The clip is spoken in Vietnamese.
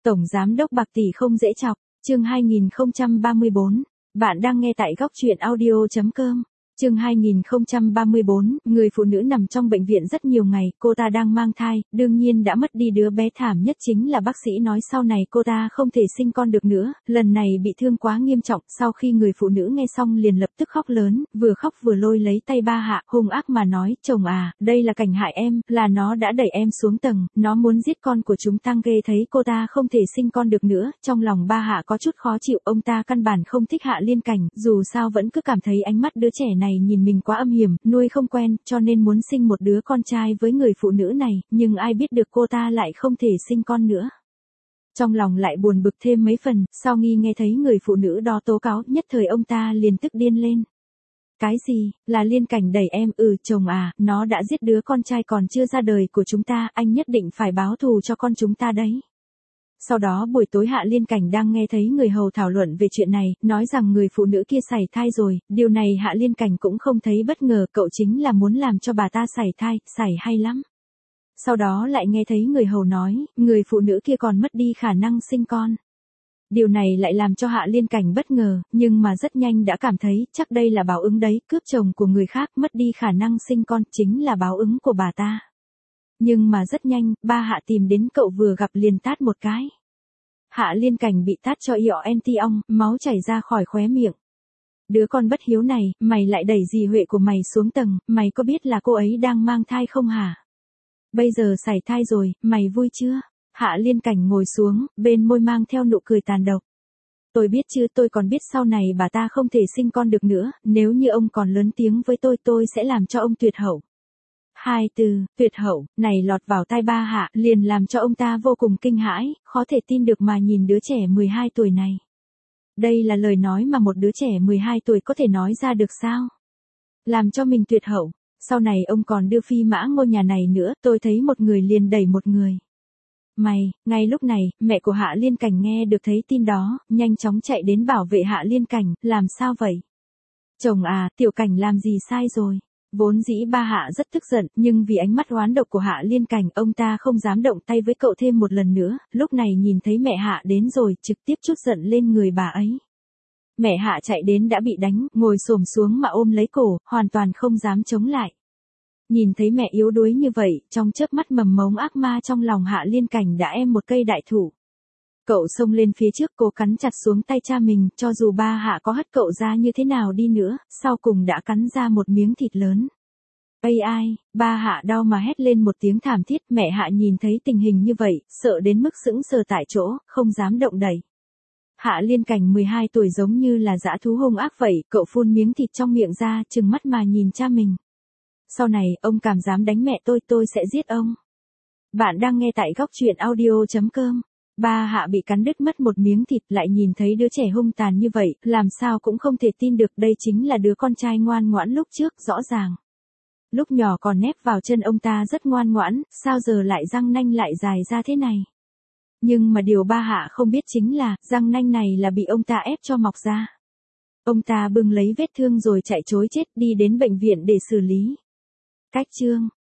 Tổng Giám đốc Bạc Tỷ không dễ chọc, chương 2034, bạn đang nghe tại góc truyện audio.com. Chương 2034, người phụ nữ nằm trong bệnh viện rất nhiều ngày, cô ta đang mang thai, đương nhiên đã mất đi đứa bé, thảm nhất chính là bác sĩ nói sau này cô ta không thể sinh con được nữa, lần này bị thương quá nghiêm trọng, sau khi người phụ nữ nghe xong liền lập tức khóc lớn, vừa khóc vừa lôi lấy tay Ba Hạ, hung ác mà nói, chồng à, đây là cảnh hại em, là nó đã đẩy em xuống tầng, nó muốn giết con của chúng ta. Ghê thấy cô ta không thể sinh con được nữa, trong lòng Ba Hạ có chút khó chịu, ông ta căn bản không thích Hạ Liên Cảnh, dù sao vẫn cứ cảm thấy ánh mắt đứa trẻ này nhìn mình quá âm hiểm, nuôi không quen, cho nên muốn sinh một đứa con trai với người phụ nữ này, nhưng ai biết được cô ta lại không thể sinh con nữa. Trong lòng lại buồn bực thêm mấy phần, sau nghe thấy người phụ nữ đó tố cáo, nhất thời ông ta liền tức điên lên. Cái gì, là Liên Cảnh đẩy em? Chồng à, nó đã giết đứa con trai còn chưa ra đời của chúng ta, anh nhất định phải báo thù cho con chúng ta đấy. Sau đó buổi tối Hạ Liên Cảnh đang nghe thấy người hầu thảo luận về chuyện này, nói rằng người phụ nữ kia sảy thai rồi, điều này Hạ Liên Cảnh cũng không thấy bất ngờ, cậu chính là muốn làm cho bà ta sảy thai, sảy hay lắm. Sau đó lại nghe thấy người hầu nói, người phụ nữ kia còn mất đi khả năng sinh con. Điều này lại làm cho Hạ Liên Cảnh bất ngờ, nhưng mà rất nhanh đã cảm thấy, chắc đây là báo ứng đấy, cướp chồng của người khác, mất đi khả năng sinh con, chính là báo ứng của bà ta. Nhưng mà rất nhanh, Ba Hạ tìm đến cậu vừa gặp liền tát một cái. Hạ Liên Cảnh bị tát cho io enti ong, máu chảy ra khỏi khóe miệng. Đứa con bất hiếu này, mày lại đẩy dì Huệ của mày xuống tầng, mày có biết là cô ấy đang mang thai không hả? Bây giờ sảy thai rồi, mày vui chưa? Hạ Liên Cảnh ngồi xuống, bên môi mang theo nụ cười tàn độc. Tôi biết chứ, tôi còn biết sau này bà ta không thể sinh con được nữa, nếu như ông còn lớn tiếng với tôi sẽ làm cho ông tuyệt hậu. Hai từ, tuyệt hậu, này lọt vào tai Ba Hạ, liền làm cho ông ta vô cùng kinh hãi, khó thể tin được mà nhìn đứa trẻ 12 tuổi này. Đây là lời nói mà một đứa trẻ 12 tuổi có thể nói ra được sao? Làm cho mình tuyệt hậu, sau này ông còn đưa phi mã ngôi nhà này nữa, tôi thấy một người liền đẩy một người. Ngay lúc này, mẹ của Hạ Liên Cảnh nghe được thấy tin đó, nhanh chóng chạy đến bảo vệ Hạ Liên Cảnh, làm sao vậy? Chồng à, Tiểu Cảnh làm gì sai rồi? Vốn dĩ Ba Hạ rất tức giận, nhưng vì ánh mắt oán độc của Hạ Liên Cảnh, ông ta không dám động tay với cậu thêm một lần nữa, lúc này nhìn thấy mẹ Hạ đến rồi, trực tiếp trút giận lên người bà ấy. Mẹ Hạ chạy đến đã bị đánh, ngồi xổm xuống mà ôm lấy cổ, hoàn toàn không dám chống lại. Nhìn thấy mẹ yếu đuối như vậy, trong chớp mắt mầm mống ác ma trong lòng Hạ Liên Cảnh đã êm một cây đại thụ. Cậu xông lên phía trước, cố cắn chặt xuống tay cha mình, cho dù Ba Hạ có hất cậu ra như thế nào đi nữa, sau cùng đã cắn ra một miếng thịt lớn. Ai, Ba Hạ đau mà hét lên một tiếng thảm thiết, mẹ Hạ nhìn thấy tình hình như vậy, sợ đến mức sững sờ tại chỗ, không dám động đậy. Hạ Liên Cảnh 12 tuổi giống như là dã thú hung ác vậy, cậu phun miếng thịt trong miệng ra, trừng mắt mà nhìn cha mình. Sau này, ông cảm dám đánh mẹ tôi sẽ giết ông. Bạn đang nghe tại góc truyện audio.com. Ba Hạ bị cắn đứt mất một miếng thịt, lại nhìn thấy đứa trẻ hung tàn như vậy, làm sao cũng không thể tin được đây chính là đứa con trai ngoan ngoãn lúc trước, rõ ràng. Lúc nhỏ còn nép vào chân ông ta rất ngoan ngoãn, sao giờ lại răng nanh lại dài ra thế này? Nhưng mà điều Ba Hạ không biết chính là, răng nanh này là bị ông ta ép cho mọc ra. Ông ta bưng lấy vết thương rồi chạy trối chết đi đến bệnh viện để xử lý. Cách chương